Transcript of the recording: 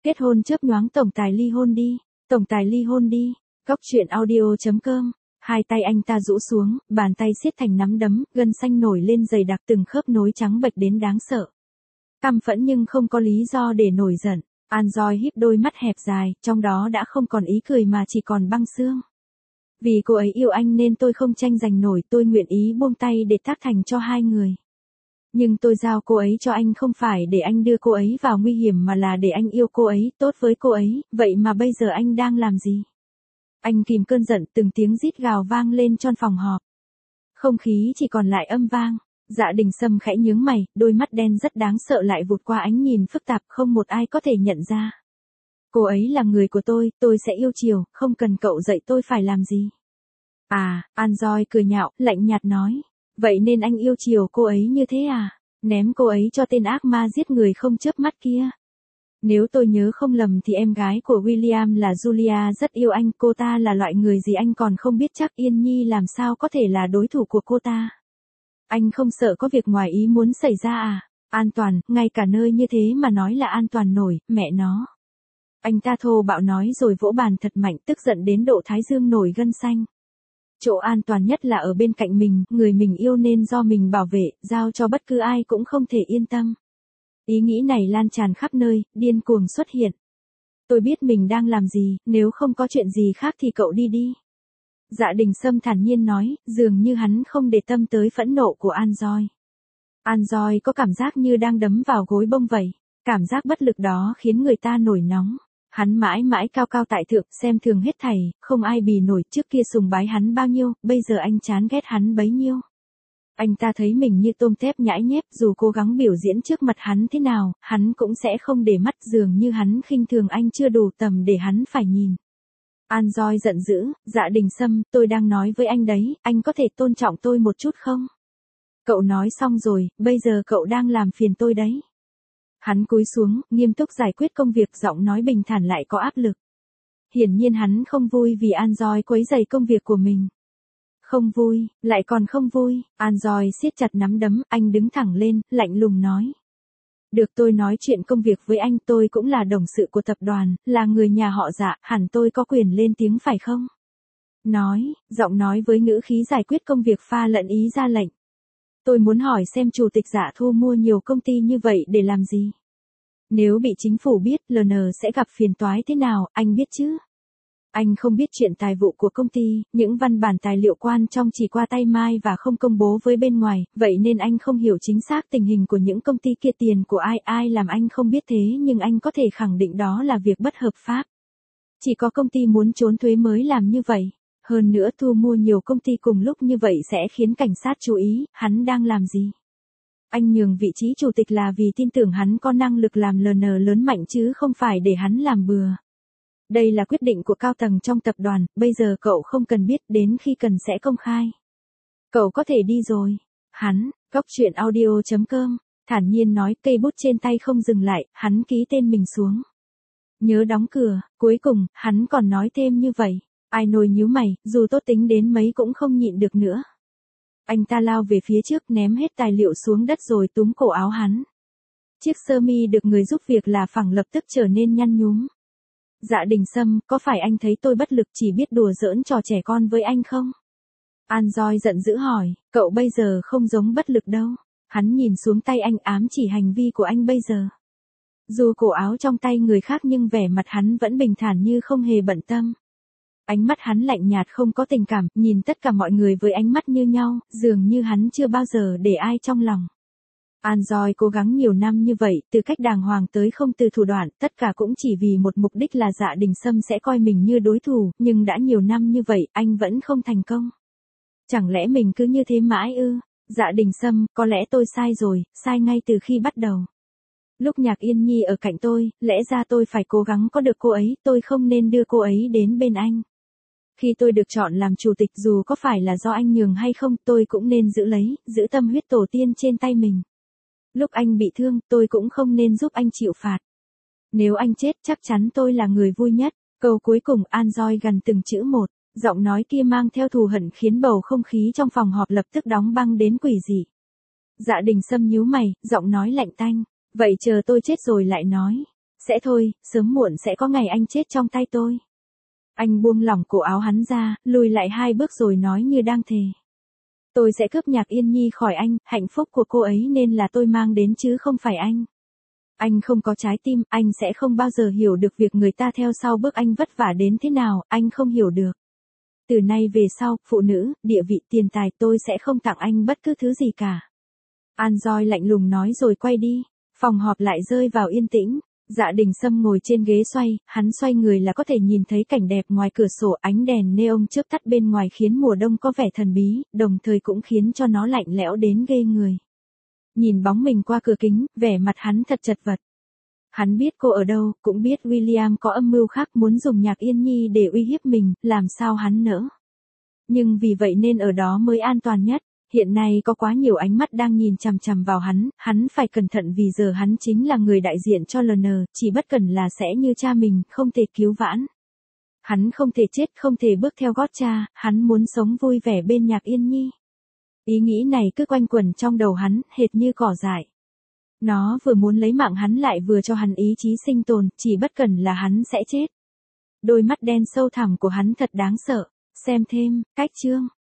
Kết hôn chớp nhoáng tổng tài ly hôn đi. Tổng tài ly hôn đi. Góc truyện audio.com. Hai tay anh ta rũ xuống, bàn tay siết thành nắm đấm, gân xanh nổi lên dày đặc, từng khớp nối trắng bệch đến đáng sợ. Căm phẫn nhưng không có lý do để nổi giận. An Doi híp đôi mắt hẹp dài, trong đó đã không còn ý cười mà chỉ còn băng xương. Vì cô ấy yêu anh nên tôi không tranh giành nổi, tôi nguyện ý buông tay để tác thành cho hai người. Nhưng tôi giao cô ấy cho anh không phải để anh đưa cô ấy vào nguy hiểm mà là để anh yêu cô ấy, tốt với cô ấy, vậy mà bây giờ anh đang làm gì? Anh kìm cơn giận, từng tiếng rít gào vang lên trong phòng họp. Không khí chỉ còn lại âm vang. Dạ Đình Sâm khẽ nhướng mày, đôi mắt đen rất đáng sợ lại vụt qua ánh nhìn phức tạp, không một ai có thể nhận ra. Cô ấy là người của tôi sẽ yêu chiều, không cần cậu dạy tôi phải làm gì. À, An Doi cười nhạo, lạnh nhạt nói. Vậy nên anh yêu chiều cô ấy như thế à? Ném cô ấy cho tên ác ma giết người không chớp mắt kia. Nếu tôi nhớ không lầm thì em gái của William là Julia rất yêu anh, cô ta là loại người gì anh còn không biết chắc, Yên Nhi làm sao có thể là đối thủ của cô ta. Anh không sợ có việc ngoài ý muốn xảy ra à? An toàn, ngay cả nơi như thế mà nói là an toàn nổi, mẹ nó. Anh ta thô bạo nói rồi vỗ bàn thật mạnh, tức giận đến độ thái dương nổi gân xanh. Chỗ an toàn nhất là ở bên cạnh mình, người mình yêu nên do mình bảo vệ, giao cho bất cứ ai cũng không thể yên tâm. Ý nghĩ này lan tràn khắp nơi, điên cuồng xuất hiện. Tôi biết mình đang làm gì, nếu không có chuyện gì khác thì cậu đi đi. Dạ Đình Sâm thản nhiên nói, dường như hắn không để tâm tới phẫn nộ của An Doi. An Doi có cảm giác như đang đấm vào gối bông vậy. Cảm giác bất lực đó khiến người ta nổi nóng. Hắn mãi mãi cao cao tại thượng, xem thường hết thảy, không ai bì nổi, trước kia sùng bái hắn bao nhiêu, bây giờ anh chán ghét hắn bấy nhiêu. Anh ta thấy mình như tôm tép nhãi nhép, dù cố gắng biểu diễn trước mặt hắn thế nào, hắn cũng sẽ không để mắt, dường như hắn khinh thường anh chưa đủ tầm để hắn phải nhìn. An Doi giận dữ, Dạ Đình Sâm, tôi đang nói với anh đấy, anh có thể tôn trọng tôi một chút không? Cậu nói xong rồi, bây giờ cậu đang làm phiền tôi đấy. Hắn cúi xuống, nghiêm túc giải quyết công việc, giọng nói bình thản lại có áp lực. Hiển nhiên hắn không vui vì An Doi quấy rầy công việc của mình. Không vui, lại còn không vui, An Doi siết chặt nắm đấm, anh đứng thẳng lên, lạnh lùng nói. Được, tôi nói chuyện công việc với anh, tôi cũng là đồng sự của tập đoàn, là người nhà họ Dạ, hẳn tôi có quyền lên tiếng phải không? Giọng nói với ngữ khí giải quyết công việc pha lẫn ý ra lệnh. Tôi muốn hỏi xem chủ tịch Dạ thu mua nhiều công ty như vậy để làm gì? Nếu bị chính phủ biết, LN sẽ gặp phiền toái thế nào, anh biết chứ? Anh không biết chuyện tài vụ của công ty, những văn bản tài liệu quan trong chỉ qua tay Mai và không công bố với bên ngoài, vậy nên anh không hiểu chính xác tình hình của những công ty kia, tiền của ai làm anh không biết, thế nhưng anh có thể khẳng định đó là việc bất hợp pháp. Chỉ có công ty muốn trốn thuế mới làm như vậy. Hơn nữa thu mua nhiều công ty cùng lúc như vậy sẽ khiến cảnh sát chú ý, hắn đang làm gì? Anh nhường vị trí chủ tịch là vì tin tưởng hắn có năng lực làm LN lớn mạnh chứ không phải để hắn làm bừa. Đây là quyết định của cao tầng trong tập đoàn, bây giờ cậu không cần biết, đến khi cần sẽ công khai. Cậu có thể đi rồi. Hắn, Góc truyện audio.com, thản nhiên nói, cây bút trên tay không dừng lại, hắn ký tên mình xuống. Nhớ đóng cửa, cuối cùng, hắn còn nói thêm như vậy. Ai nồi nhíu mày, dù tốt tính đến mấy cũng không nhịn được nữa. Anh ta lao về phía trước, ném hết tài liệu xuống đất rồi túm cổ áo hắn. Chiếc sơ mi được người giúp việc là phẳng lập tức trở nên nhăn nhúm. Dạ Đình Sâm, có phải anh thấy tôi bất lực chỉ biết đùa giỡn trò trẻ con với anh không? An Doi giận dữ hỏi, cậu bây giờ không giống bất lực đâu. Hắn nhìn xuống tay anh, ám chỉ hành vi của anh bây giờ. Dù cổ áo trong tay người khác nhưng vẻ mặt hắn vẫn bình thản như không hề bận tâm. Ánh mắt hắn lạnh nhạt không có tình cảm, nhìn tất cả mọi người với ánh mắt như nhau, dường như hắn chưa bao giờ để ai trong lòng. An Doi cố gắng nhiều năm như vậy, từ cách đàng hoàng tới không từ thủ đoạn, tất cả cũng chỉ vì một mục đích là Dạ Đình Sâm sẽ coi mình như đối thủ, nhưng đã nhiều năm như vậy, anh vẫn không thành công. Chẳng lẽ mình cứ như thế mãi ư? Dạ Đình Sâm, có lẽ tôi sai rồi, sai ngay từ khi bắt đầu. Lúc Nhạc Yên Nhi ở cạnh tôi, lẽ ra tôi phải cố gắng có được cô ấy, tôi không nên đưa cô ấy đến bên anh. Khi tôi được chọn làm chủ tịch, dù có phải là do anh nhường hay không, tôi cũng nên giữ tâm huyết tổ tiên trên tay mình. Lúc anh bị thương, tôi cũng không nên giúp anh chịu phạt. Nếu anh chết, chắc chắn tôi là người vui nhất. Câu cuối cùng An Doi gần từng chữ một, giọng nói kia mang theo thù hận khiến bầu không khí trong phòng họp lập tức đóng băng đến quỷ dị. Dạ Đình Sâm nhíu mày, giọng nói lạnh tanh, vậy chờ tôi chết rồi lại nói. Sẽ thôi, sớm muộn sẽ có ngày anh chết trong tay tôi. Anh buông lỏng cổ áo hắn ra, lùi lại 2 bước rồi nói như đang thề. Tôi sẽ cướp Nhạc Yên Nhi khỏi anh, hạnh phúc của cô ấy nên là tôi mang đến chứ không phải anh. Anh không có trái tim, anh sẽ không bao giờ hiểu được việc người ta theo sau bước anh vất vả đến thế nào, anh không hiểu được. Từ nay về sau, phụ nữ, địa vị, tiền tài tôi sẽ không tặng anh bất cứ thứ gì cả. An Doi lạnh lùng nói rồi quay đi. Phòng họp lại rơi vào yên tĩnh. Dạ Đình Sâm ngồi trên ghế xoay, hắn xoay người là có thể nhìn thấy cảnh đẹp ngoài cửa sổ, ánh đèn neon chớp tắt bên ngoài khiến mùa đông có vẻ thần bí, đồng thời cũng khiến cho nó lạnh lẽo đến ghê người. Nhìn bóng mình qua cửa kính, vẻ mặt hắn thật chật vật. Hắn biết cô ở đâu, cũng biết William có âm mưu khác muốn dùng Nhạc Yên Nhi để uy hiếp mình, làm sao hắn nỡ. Nhưng vì vậy nên ở đó mới an toàn nhất. Hiện nay có quá nhiều ánh mắt đang nhìn chằm chằm vào hắn phải cẩn thận vì giờ hắn chính là người đại diện cho LN, chỉ bất cần là sẽ như cha mình, không thể cứu vãn. Hắn không thể chết, không thể bước theo gót cha, hắn muốn sống vui vẻ bên Nhạc Yên Nhi. Ý nghĩ này cứ quanh quẩn trong đầu hắn, hệt như cỏ dại. Nó vừa muốn lấy mạng hắn lại vừa cho hắn ý chí sinh tồn, chỉ bất cần là hắn sẽ chết. Đôi mắt đen sâu thẳm của hắn thật đáng sợ. Xem thêm, cách chương.